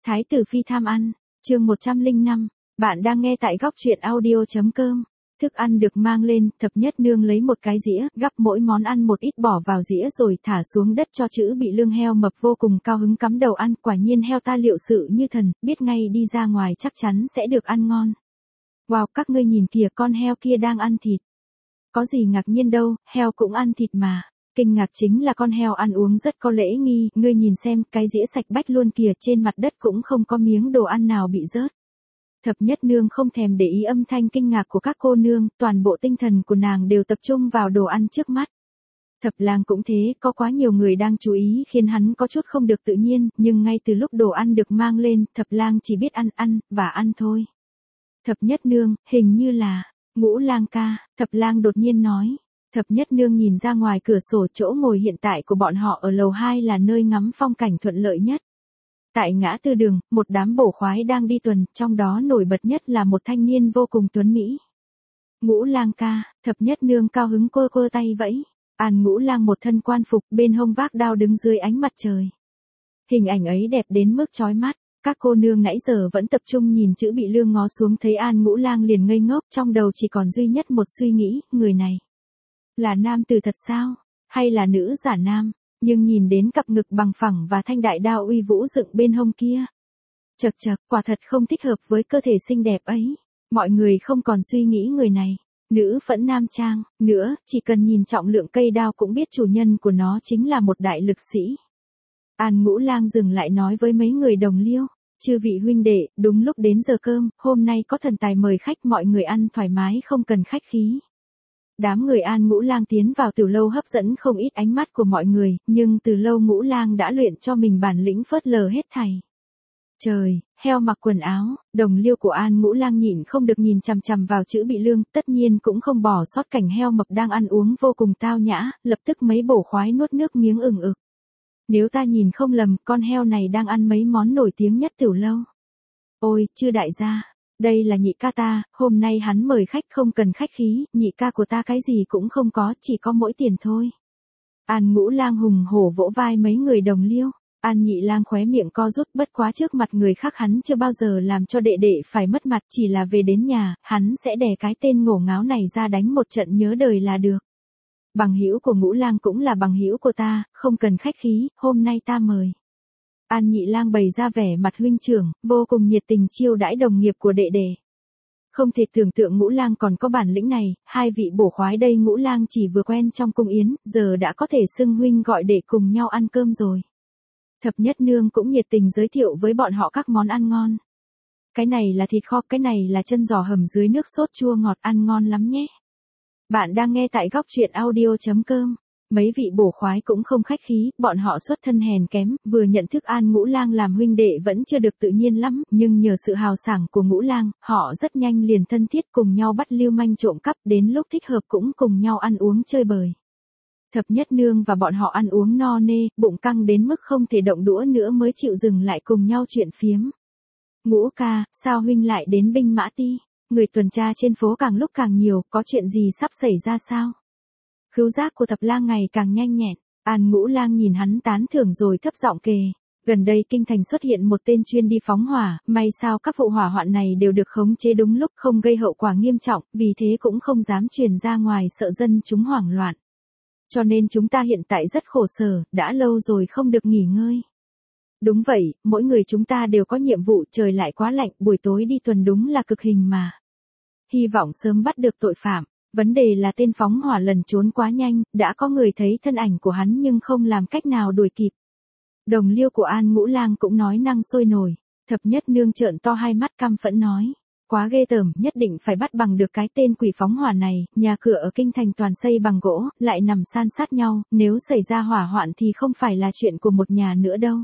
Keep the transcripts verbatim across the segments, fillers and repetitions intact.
Thái tử phi tham ăn, chương một trăm lẻ năm, bạn đang nghe tại góc truyện audio.com. Thức ăn được mang lên, thập nhất nương lấy một cái dĩa, gắp mỗi món ăn một ít bỏ vào dĩa rồi thả xuống đất cho chữ bị lương. Heo mập vô cùng cao hứng cắm đầu ăn, quả nhiên heo ta liệu sự như thần, biết ngay đi ra ngoài chắc chắn sẽ được ăn ngon. Wow, các ngươi nhìn kìa, con heo kia đang ăn thịt. Có gì ngạc nhiên đâu, heo cũng ăn thịt mà. Kinh ngạc chính là con heo ăn uống rất có lễ nghi, ngươi nhìn xem, cái dĩa sạch bách luôn kìa, trên mặt đất cũng không có miếng đồ ăn nào bị rớt. Thập nhất nương không thèm để ý âm thanh kinh ngạc của các cô nương, toàn bộ tinh thần của nàng đều tập trung vào đồ ăn trước mắt. Thập lang cũng thế, có quá nhiều người đang chú ý khiến hắn có chút không được tự nhiên, nhưng ngay từ lúc đồ ăn được mang lên, thập lang chỉ biết ăn ăn, và ăn thôi. Thập nhất nương, hình như là, Ngũ Lang ca, thập lang đột nhiên nói. Thập nhất nương nhìn ra ngoài cửa sổ, chỗ ngồi hiện tại của bọn họ ở lầu hai là nơi ngắm phong cảnh thuận lợi nhất. Tại ngã tư đường, một đám bổ khoái đang đi tuần, trong đó nổi bật nhất là một thanh niên vô cùng tuấn mỹ. Ngũ Lang ca, thập nhất nương cao hứng cô cô tay vẫy. An Ngũ Lang một thân quan phục, bên hông vác đao đứng dưới ánh mặt trời. Hình ảnh ấy đẹp đến mức chói mắt. Các cô nương nãy giờ vẫn tập trung nhìn chữ bị lương ngó xuống thấy An Ngũ Lang liền ngây ngốc, trong đầu chỉ còn duy nhất một suy nghĩ, người này là nam tử thật sao, hay là nữ giả nam, nhưng nhìn đến cặp ngực bằng phẳng và thanh đại đao uy vũ dựng bên hông kia. Chật chật, quả thật không thích hợp với cơ thể xinh đẹp ấy. Mọi người không còn suy nghĩ người này, nữ phẫn nam trang, nữa, chỉ cần nhìn trọng lượng cây đao cũng biết chủ nhân của nó chính là một đại lực sĩ. An Ngũ Lang dừng lại nói với mấy người đồng liêu, chư vị huynh đệ, đúng lúc đến giờ cơm, hôm nay có thần tài mời khách, mọi người ăn thoải mái không cần khách khí. Đám người An Ngũ Lang tiến vào Từ Lâu hấp dẫn không ít ánh mắt của mọi người, nhưng Từ Lâu Ngũ Lang đã luyện cho mình bản lĩnh phớt lờ hết thảy. Trời, heo mặc quần áo, đồng liêu của An Ngũ Lang nhịn không được nhìn chằm chằm vào chữ bị lương, tất nhiên cũng không bỏ sót cảnh heo mập đang ăn uống vô cùng tao nhã, lập tức mấy bổ khoái nuốt nước miếng ừng ực. Nếu ta nhìn không lầm, con heo này đang ăn mấy món nổi tiếng nhất Tiểu Lâu. Ôi, chư đại gia, đây là nhị ca ta, hôm nay hắn mời khách không cần khách khí, nhị ca của ta cái gì cũng không có, chỉ có mỗi tiền thôi. An Ngũ Lang hùng hổ vỗ vai mấy người đồng liêu. An Nhị Lang khóe miệng co rút, bất quá trước mặt người khác hắn chưa bao giờ làm cho đệ đệ phải mất mặt, chỉ là về đến nhà, hắn sẽ đè cái tên ngổ ngáo này ra đánh một trận nhớ đời là được. Bằng hữu của Ngũ Lang cũng là bằng hữu của ta, không cần khách khí, hôm nay ta mời. An Nhị Lang bày ra vẻ mặt huynh trưởng, vô cùng nhiệt tình chiêu đãi đồng nghiệp của đệ đệ. Không thể tưởng tượng Ngũ Lang còn có bản lĩnh này, hai vị bổ khoái đây Ngũ Lang chỉ vừa quen trong cung yến, giờ đã có thể xưng huynh gọi đệ cùng nhau ăn cơm rồi. Thập nhất nương cũng nhiệt tình giới thiệu với bọn họ các món ăn ngon. Cái này là thịt kho, cái này là chân giò hầm dưới nước sốt chua ngọt, ăn ngon lắm nhé. Bạn đang nghe tại góc truyện audio.com. Mấy vị bổ khoái cũng không khách khí, bọn họ xuất thân hèn kém, vừa nhận thức An Ngũ Lang làm huynh đệ vẫn chưa được tự nhiên lắm, nhưng nhờ sự hào sảng của Ngũ Lang, họ rất nhanh liền thân thiết cùng nhau bắt lưu manh trộm cắp, đến lúc thích hợp cũng cùng nhau ăn uống chơi bời. Thập nhất nương và bọn họ ăn uống no nê, bụng căng đến mức không thể động đũa nữa mới chịu dừng lại cùng nhau chuyện phiếm. Ngũ ca, sao huynh lại đến Binh Mã Ti? Người tuần tra trên phố càng lúc càng nhiều, có chuyện gì sắp xảy ra sao? Khứu giác của Thập Lang ngày càng nhanh nhẹn, An Ngũ Lang nhìn hắn tán thưởng rồi thấp giọng kể. Gần đây kinh thành xuất hiện một tên chuyên đi phóng hỏa, may sao các vụ hỏa hoạn này đều được khống chế đúng lúc, không gây hậu quả nghiêm trọng, vì thế cũng không dám truyền ra ngoài sợ dân chúng hoảng loạn. Cho nên chúng ta hiện tại rất khổ sở, đã lâu rồi không được nghỉ ngơi. Đúng vậy, mỗi người chúng ta đều có nhiệm vụ, trời lại quá lạnh, buổi tối đi tuần đúng là cực hình mà. Hy vọng sớm bắt được tội phạm, vấn đề là tên phóng hỏa lần trốn quá nhanh, đã có người thấy thân ảnh của hắn nhưng không làm cách nào đuổi kịp. Đồng liêu của An Ngũ Lang cũng nói năng sôi nổi, thập nhất nương trợn to hai mắt căm phẫn nói. Quá ghê tởm, nhất định phải bắt bằng được cái tên quỷ phóng hỏa này, nhà cửa ở kinh thành toàn xây bằng gỗ, lại nằm san sát nhau, nếu xảy ra hỏa hoạn thì không phải là chuyện của một nhà nữa đâu.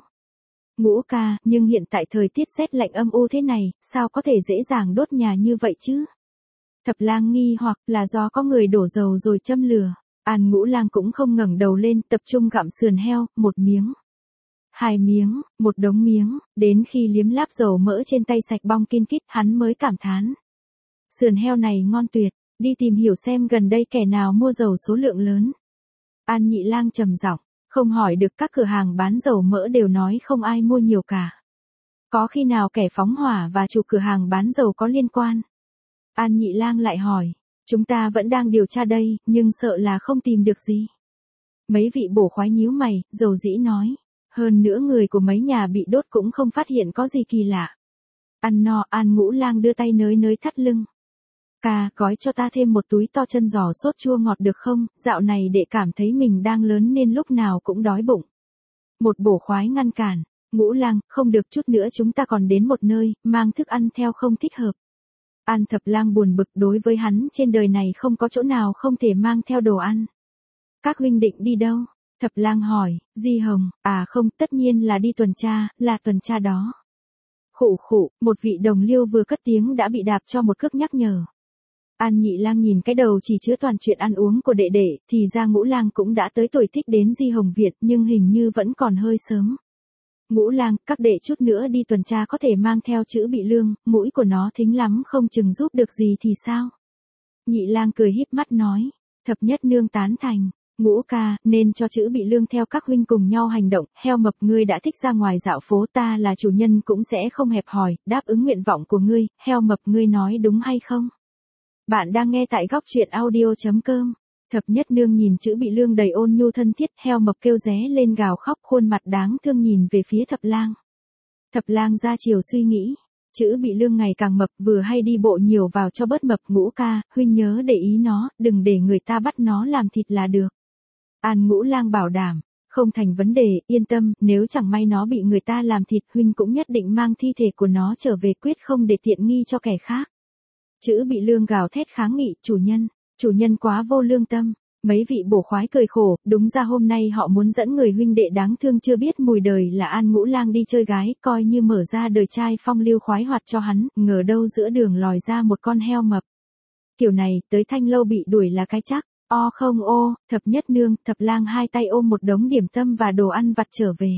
Ngũ ca, nhưng hiện tại thời tiết rét lạnh âm u thế này, sao có thể dễ dàng đốt nhà như vậy chứ? Thập Lang nghi hoặc là do có người đổ dầu rồi châm lửa. An Ngũ Lang cũng không ngẩng đầu lên, tập trung gặm sườn heo, một miếng, hai miếng, một đống miếng, đến khi liếm láp dầu mỡ trên tay sạch bong kin kít, hắn mới cảm thán. Sườn heo này ngon tuyệt, đi tìm hiểu xem gần đây kẻ nào mua dầu số lượng lớn. An Nhị Lang trầm giọng, không hỏi được, các cửa hàng bán dầu mỡ đều nói không ai mua nhiều cả. Có khi nào kẻ phóng hỏa và chủ cửa hàng bán dầu có liên quan? An Nhị Lang lại hỏi. Chúng ta vẫn đang điều tra đây, nhưng sợ là không tìm được gì. Mấy vị bổ khoái nhíu mày, dầu dĩ nói. Hơn nữa người của mấy nhà bị đốt cũng không phát hiện có gì kỳ lạ. Ăn no, An Ngũ Lang đưa tay nới nới thắt lưng. Ca, gói cho ta thêm một túi to chân giò sốt chua ngọt được không, dạo này đệ cảm thấy mình đang lớn nên lúc nào cũng đói bụng. Một bổ khoái ngăn cản. Ngũ Lang, không được, chút nữa chúng ta còn đến một nơi, mang thức ăn theo không thích hợp. An Thập Lang buồn bực, đối với hắn trên đời này không có chỗ nào không thể mang theo đồ ăn. Các huynh định đi đâu? Thập Lang hỏi. Di Hồng, à không, tất nhiên là đi tuần tra, là tuần tra đó. Khụ khụ, một vị đồng liêu vừa cất tiếng đã bị đạp cho một cước nhắc nhở. An Nhị Lang nhìn cái đầu chỉ chứa toàn chuyện ăn uống của đệ đệ, thì ra Ngũ Lang cũng đã tới tuổi thích đến Di Hồng Việt, nhưng hình như vẫn còn hơi sớm. Ngũ Lang, các đệ chút nữa đi tuần tra có thể mang theo chữ Bị Lương, mũi của nó thính lắm không chừng giúp được gì thì sao? Nhị Lang cười híp mắt nói. Thập Nhất Nương tán thành. Ngũ ca, nên cho chữ Bị Lương theo các huynh cùng nhau hành động, Heo Mập ngươi đã thích ra ngoài dạo phố, ta là chủ nhân cũng sẽ không hẹp hòi, đáp ứng nguyện vọng của ngươi, Heo Mập ngươi nói đúng hay không? Bạn đang nghe tại góc truyện audio.com. Thập Nhất Nương nhìn chữ Bị Lương đầy ôn nhu thân thiết, Heo Mập kêu ré lên gào khóc, khuôn mặt đáng thương nhìn về phía Thập Lang. Thập Lang ra chiều suy nghĩ. Chữ Bị Lương ngày càng mập, vừa hay đi bộ nhiều vào cho bớt mập. Ngũ ca, huynh nhớ để ý nó, đừng để người ta bắt nó làm thịt là được. An Ngũ Lang bảo đảm. Không thành vấn đề, yên tâm, nếu chẳng may nó bị người ta làm thịt, huynh cũng nhất định mang thi thể của nó trở về, quyết không để tiện nghi cho kẻ khác. Chữ Bị Lương gào thét kháng nghị, chủ nhân, chủ nhân quá vô lương tâm. Mấy vị bổ khoái cười khổ, đúng ra hôm nay họ muốn dẫn người huynh đệ đáng thương chưa biết mùi đời là An Ngũ Lang đi chơi gái, coi như mở ra đời trai phong lưu khoái hoạt cho hắn, ngờ đâu giữa đường lòi ra một con heo mập. Kiểu này, tới Thanh Lâu bị đuổi là cái chắc. O không ô, Thập Nhất Nương, Thập Lang hai tay ôm một đống điểm tâm và đồ ăn vặt trở về.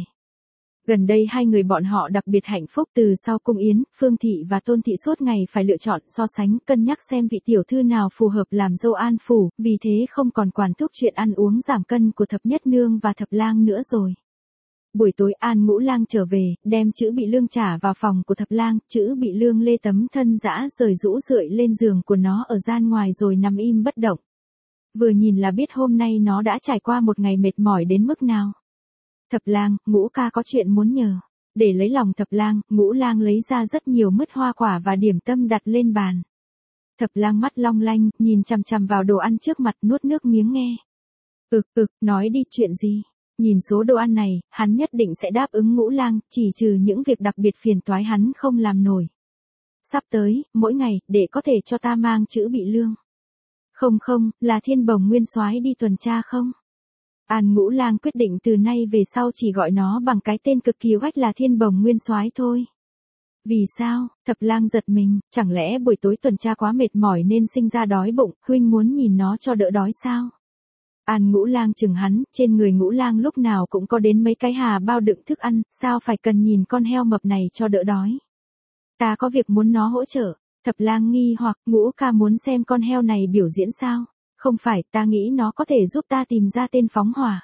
Gần đây hai người bọn họ đặc biệt hạnh phúc, từ sau cung yến, Phương Thị và Tôn Thị suốt ngày phải lựa chọn, so sánh, cân nhắc xem vị tiểu thư nào phù hợp làm dâu An phủ, vì thế không còn quản thúc chuyện ăn uống giảm cân của Thập Nhất Nương và Thập Lang nữa rồi. Buổi tối An Ngũ Lang trở về, đem chữ Bị Lương trả vào phòng của Thập Lang, chữ Bị Lương lê tấm thân dã rời rũ rượi lên giường của nó ở gian ngoài rồi nằm im bất động. Vừa nhìn là biết hôm nay nó đã trải qua một ngày mệt mỏi đến mức nào. Thập Lang, Ngũ ca có chuyện muốn nhờ. Để lấy lòng Thập Lang, Ngũ Lang lấy ra rất nhiều mứt hoa quả và điểm tâm đặt lên bàn. Thập Lang mắt long lanh, nhìn chằm chằm vào đồ ăn trước mặt, nuốt nước miếng nghe. Ực ực, nói đi, chuyện gì? Nhìn số đồ ăn này, hắn nhất định sẽ đáp ứng Ngũ Lang, chỉ trừ những việc đặc biệt phiền toái hắn không làm nổi. Sắp tới, mỗi ngày, để có thể cho ta mang chữ Bị Lương. Không không, là Thiên Bồng Nguyên Soái đi tuần tra không? An Ngũ Lang quyết định từ nay về sau chỉ gọi nó bằng cái tên cực kỳ oách là Thiên Bồng Nguyên Soái thôi. Vì sao? Thập Lang giật mình, chẳng lẽ buổi tối tuần tra quá mệt mỏi nên sinh ra đói bụng, huynh muốn nhìn nó cho đỡ đói sao? An Ngũ Lang chừng hắn, trên người Ngũ Lang lúc nào cũng có đến mấy cái hà bao đựng thức ăn, sao phải cần nhìn con heo mập này cho đỡ đói? Ta có việc muốn nó hỗ trợ. Thập Lang nghi hoặc, Ngũ ca muốn xem con heo này biểu diễn sao? Không phải, ta nghĩ nó có thể giúp ta tìm ra tên phóng hỏa.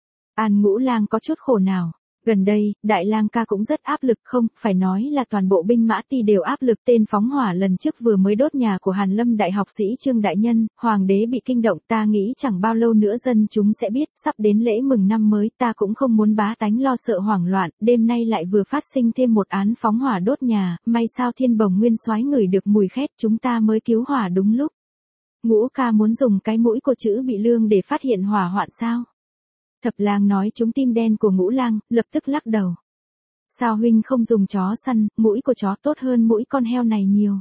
An Ngũ Lang có chút khổ nào. Gần đây, Đại Lang ca cũng rất áp lực, không, phải nói là toàn bộ binh mã Ti đều áp lực. Tên phóng hỏa lần trước vừa mới đốt nhà của Hàn Lâm đại học sĩ Trương Đại Nhân, hoàng đế bị kinh động, ta nghĩ chẳng bao lâu nữa dân chúng sẽ biết, sắp đến lễ mừng năm mới, ta cũng không muốn bá tánh lo sợ hoảng loạn, đêm nay lại vừa phát sinh thêm một án phóng hỏa đốt nhà, may sao Thiên Bồng Nguyên Soái ngửi được mùi khét, chúng ta mới cứu hỏa đúng lúc. Ngũ ca muốn dùng cái mũi của chữ Bị Lương để phát hiện hỏa hoạn sao? Thập Lang nói trúng tim đen của Ngũ Lang, lập tức lắc đầu. Sao huynh không dùng chó săn, mũi của chó tốt hơn mũi con heo này nhiều.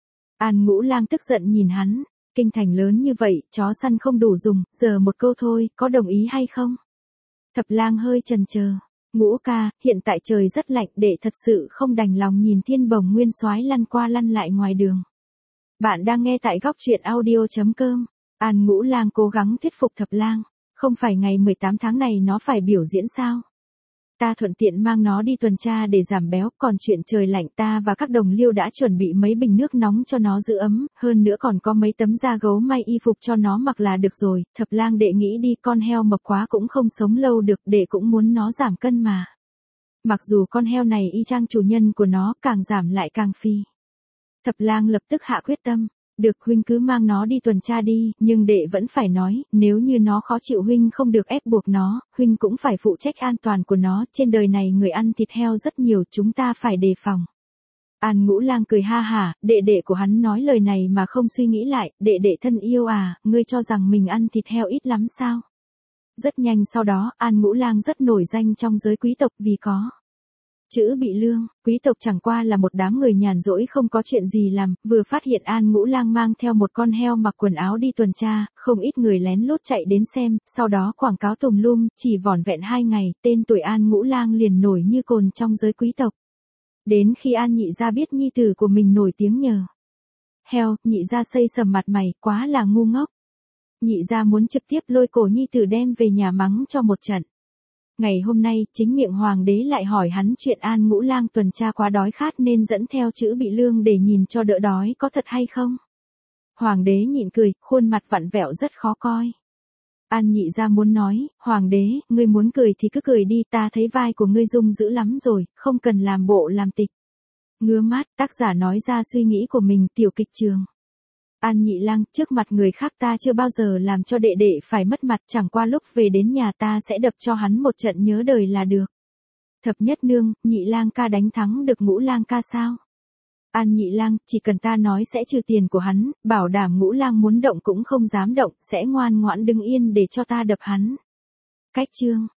An Ngũ Lang tức giận nhìn hắn, kinh thành lớn như vậy, chó săn không đủ dùng, giờ một câu thôi, có đồng ý hay không? Thập Lang hơi chần chờ. Ngũ ca, hiện tại trời rất lạnh, để thật sự không đành lòng nhìn Thiên Bồng Nguyên Soái lăn qua lăn lại ngoài đường. Bạn đang nghe tại góc truyện audio.com. An Ngũ Lang cố gắng thuyết phục Thập Lang. Không phải ngày mười tám tháng này nó phải biểu diễn sao? Ta thuận tiện mang nó đi tuần tra để giảm béo, còn chuyện trời lạnh ta và các đồng liêu đã chuẩn bị mấy bình nước nóng cho nó giữ ấm, hơn nữa còn có mấy tấm da gấu may y phục cho nó mặc là được rồi. Thập Lang đệ nghĩ đi, con heo mập quá cũng không sống lâu được, đệ cũng muốn nó giảm cân mà. Mặc dù con heo này y chang chủ nhân của nó, càng giảm lại càng phi. Thập lang lập tức hạ quyết tâm. Được, huynh cứ mang nó đi tuần tra đi, nhưng đệ vẫn phải nói, nếu như nó khó chịu huynh không được ép buộc nó, huynh cũng phải phụ trách an toàn của nó, trên đời này người ăn thịt heo rất nhiều, chúng ta phải đề phòng. An Ngũ Lang cười ha hả, đệ đệ của hắn nói lời này mà không suy nghĩ lại, đệ đệ thân yêu à, ngươi cho rằng mình ăn thịt heo ít lắm sao? Rất nhanh sau đó, An Ngũ Lang rất nổi danh trong giới quý tộc vì có chữ Bị Lương. Quý tộc chẳng qua là một đám người nhàn rỗi không có chuyện gì làm, vừa phát hiện An Ngũ Lang mang theo một con heo mặc quần áo đi tuần tra, không ít người lén lút chạy đến xem, sau đó quảng cáo tùm lum, chỉ vỏn vẹn hai ngày, tên tuổi An Ngũ Lang liền nổi như cồn trong giới quý tộc. Đến khi An nhị gia biết nhi tử của mình nổi tiếng nhờ heo, nhị gia xây sầm mặt mày, quá là ngu ngốc. Nhị gia muốn trực tiếp lôi cổ nhi tử đem về nhà mắng cho một trận. Ngày hôm nay, chính miệng hoàng đế lại hỏi hắn chuyện An Ngũ Lang tuần tra quá đói khát nên dẫn theo chữ Bị Lương để nhìn cho đỡ đói có thật hay không. Hoàng đế nhịn cười, khuôn mặt vặn vẹo rất khó coi. An nhị gia muốn nói, hoàng đế, ngươi muốn cười thì cứ cười đi, ta thấy vai của ngươi rung dữ lắm rồi, không cần làm bộ làm tịch. Ngứa mát, tác giả nói ra suy nghĩ của mình, tiểu kịch trường. An nhị lang, trước mặt người khác ta chưa bao giờ làm cho đệ đệ phải mất mặt, chẳng qua lúc về đến nhà ta sẽ đập cho hắn một trận nhớ đời là được. Thập nhất nương, nhị lang ca đánh thắng được Ngũ Lang ca sao? An nhị lang, chỉ cần ta nói sẽ trừ tiền của hắn, bảo đảm Ngũ Lang muốn động cũng không dám động, sẽ ngoan ngoãn đứng yên để cho ta đập hắn. Cách chương